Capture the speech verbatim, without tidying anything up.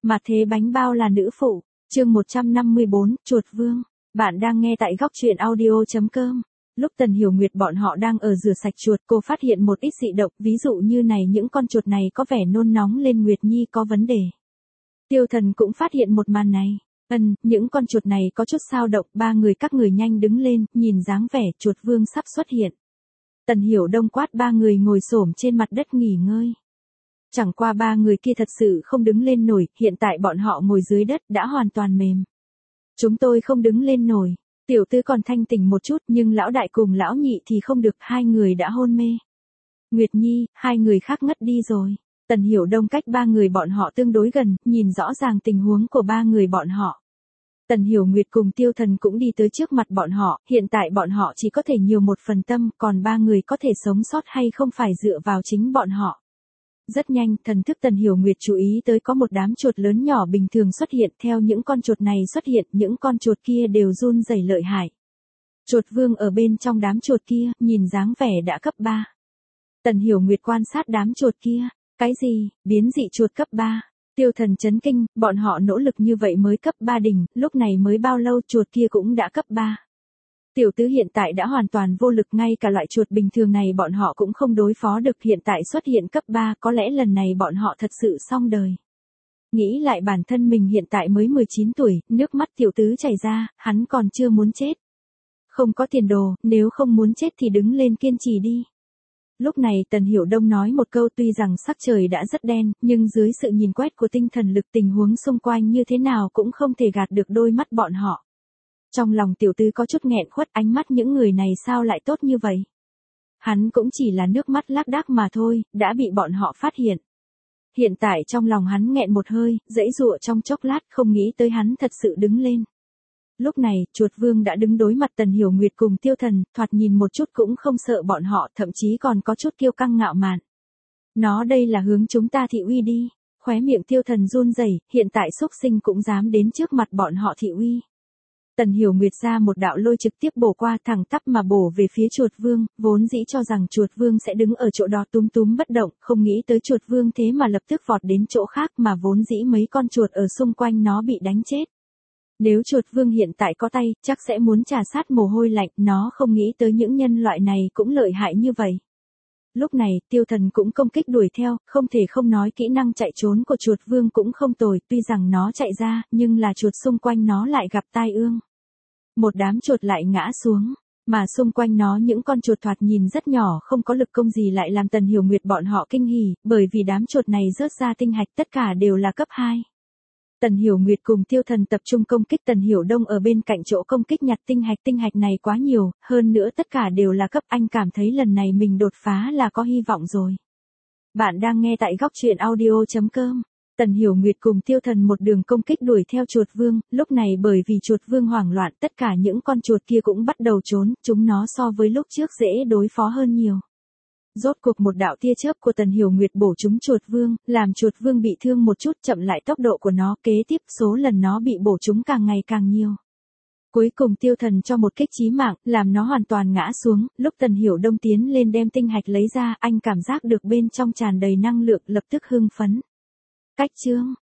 Mà thế bánh bao là nữ phụ, chương một trăm năm mươi bốn, chuột vương. Bạn đang nghe tại góc truyện audio chấm com. Lúc Tần Hiểu Nguyệt bọn họ đang ở rửa sạch chuột, cô phát hiện một ít dị động, ví dụ như này những con chuột này có vẻ nôn nóng lên, Nguyệt Nhi có vấn đề. Tiêu Thần cũng phát hiện một màn này. Ừm, những con chuột này có chút sao động, ba người các người nhanh đứng lên, nhìn dáng vẻ chuột vương sắp xuất hiện. Tần Hiểu Đông quát ba người ngồi xổm trên mặt đất nghỉ ngơi. Chẳng qua ba người kia thật sự không đứng lên nổi, hiện tại bọn họ ngồi dưới đất đã hoàn toàn mềm. Chúng tôi không đứng lên nổi. Tiểu Tư còn thanh tỉnh một chút, nhưng lão đại cùng lão nhị thì không được, hai người đã hôn mê. Nguyệt Nhi, hai người khác ngất đi rồi. Tần Hiểu Đông cách ba người bọn họ tương đối gần, nhìn rõ ràng tình huống của ba người bọn họ. Tần Hiểu Nguyệt cùng Tiêu Thần cũng đi tới trước mặt bọn họ, hiện tại bọn họ chỉ có thể nhiều một phần tâm, còn ba người có thể sống sót hay không phải dựa vào chính bọn họ. Rất nhanh, thần thức Tần Hiểu Nguyệt chú ý tới có một đám chuột lớn nhỏ bình thường xuất hiện, theo những con chuột này xuất hiện, những con chuột kia đều run rẩy lợi hại. Chuột vương ở bên trong đám chuột kia, nhìn dáng vẻ đã cấp ba. Tần Hiểu Nguyệt quan sát đám chuột kia, cái gì, biến dị chuột cấp ba. Tiêu Thần chấn kinh, bọn họ nỗ lực như vậy mới cấp ba đỉnh, lúc này mới bao lâu chuột kia cũng đã cấp ba. Tiểu Tứ hiện tại đã hoàn toàn vô lực, ngay cả loại chuột bình thường này bọn họ cũng không đối phó được, hiện tại xuất hiện cấp ba, có lẽ lần này bọn họ thật sự xong đời. Nghĩ lại bản thân mình hiện tại mới mười chín tuổi, nước mắt Tiểu Tứ chảy ra, hắn còn chưa muốn chết. Không có tiền đồ, nếu không muốn chết thì đứng lên kiên trì đi. Lúc này Tần Hiểu Đông nói một câu, tuy rằng sắc trời đã rất đen, nhưng dưới sự nhìn quét của tinh thần lực tình huống xung quanh như thế nào cũng không thể gạt được đôi mắt bọn họ. Trong lòng Tiểu Tứ có chút nghẹn khuất, ánh mắt những người này sao lại tốt như vậy. Hắn cũng chỉ là nước mắt lác đác mà thôi, đã bị bọn họ phát hiện. Hiện tại trong lòng hắn nghẹn một hơi, giãy giụa trong chốc lát, không nghĩ tới hắn thật sự đứng lên. Lúc này, chuột vương đã đứng đối mặt Tần Hiểu Nguyệt cùng Tiêu Thần, thoạt nhìn một chút cũng không sợ bọn họ, thậm chí còn có chút kiêu căng ngạo mạn. Nó đây là hướng chúng ta thị uy đi. Khóe miệng Tiêu Thần run rẩy, hiện tại xúc sinh cũng dám đến trước mặt bọn họ thị uy. Tần Hiểu Nguyệt ra một đạo lôi trực tiếp bổ qua, thẳng tắp mà bổ về phía chuột vương, vốn dĩ cho rằng chuột vương sẽ đứng ở chỗ đó túm túm bất động, không nghĩ tới chuột vương thế mà lập tức vọt đến chỗ khác, mà vốn dĩ mấy con chuột ở xung quanh nó bị đánh chết. Nếu chuột vương hiện tại có tay, chắc sẽ muốn trà sát mồ hôi lạnh, nó không nghĩ tới những nhân loại này cũng lợi hại như vậy. Lúc này, Tiêu Thần cũng công kích đuổi theo, không thể không nói kỹ năng chạy trốn của chuột vương cũng không tồi, tuy rằng nó chạy ra, nhưng là chuột xung quanh nó lại gặp tai ương. Một đám chuột lại ngã xuống, mà xung quanh nó những con chuột thoạt nhìn rất nhỏ không có lực công gì lại làm Tần Hiểu Nguyệt bọn họ kinh hỉ, bởi vì đám chuột này rớt ra tinh hạch tất cả đều là cấp hai. Tần Hiểu Nguyệt cùng Tiêu Thần tập trung công kích Tần Hiểu Đông ở bên cạnh chỗ công kích nhặt tinh hạch, tinh hạch này quá nhiều, hơn nữa tất cả đều là cấp, anh cảm thấy lần này mình đột phá là có hy vọng rồi. Bạn đang nghe tại góc truyện audio chấm com. Tần Hiểu Nguyệt cùng Tiêu Thần một đường công kích đuổi theo chuột vương, lúc này bởi vì chuột vương hoảng loạn, tất cả những con chuột kia cũng bắt đầu trốn, chúng nó so với lúc trước dễ đối phó hơn nhiều. Rốt cuộc một đạo tia chớp của Tần Hiểu Nguyệt bổ trúng chuột vương, làm chuột vương bị thương một chút, chậm lại tốc độ của nó, kế tiếp số lần nó bị bổ trúng càng ngày càng nhiều. Cuối cùng Tiêu Thần cho một kích chí mạng, làm nó hoàn toàn ngã xuống, lúc Tần Hiểu Đông tiến lên đem tinh hạch lấy ra, anh cảm giác được bên trong tràn đầy năng lượng, lập tức hưng phấn. Cách chương,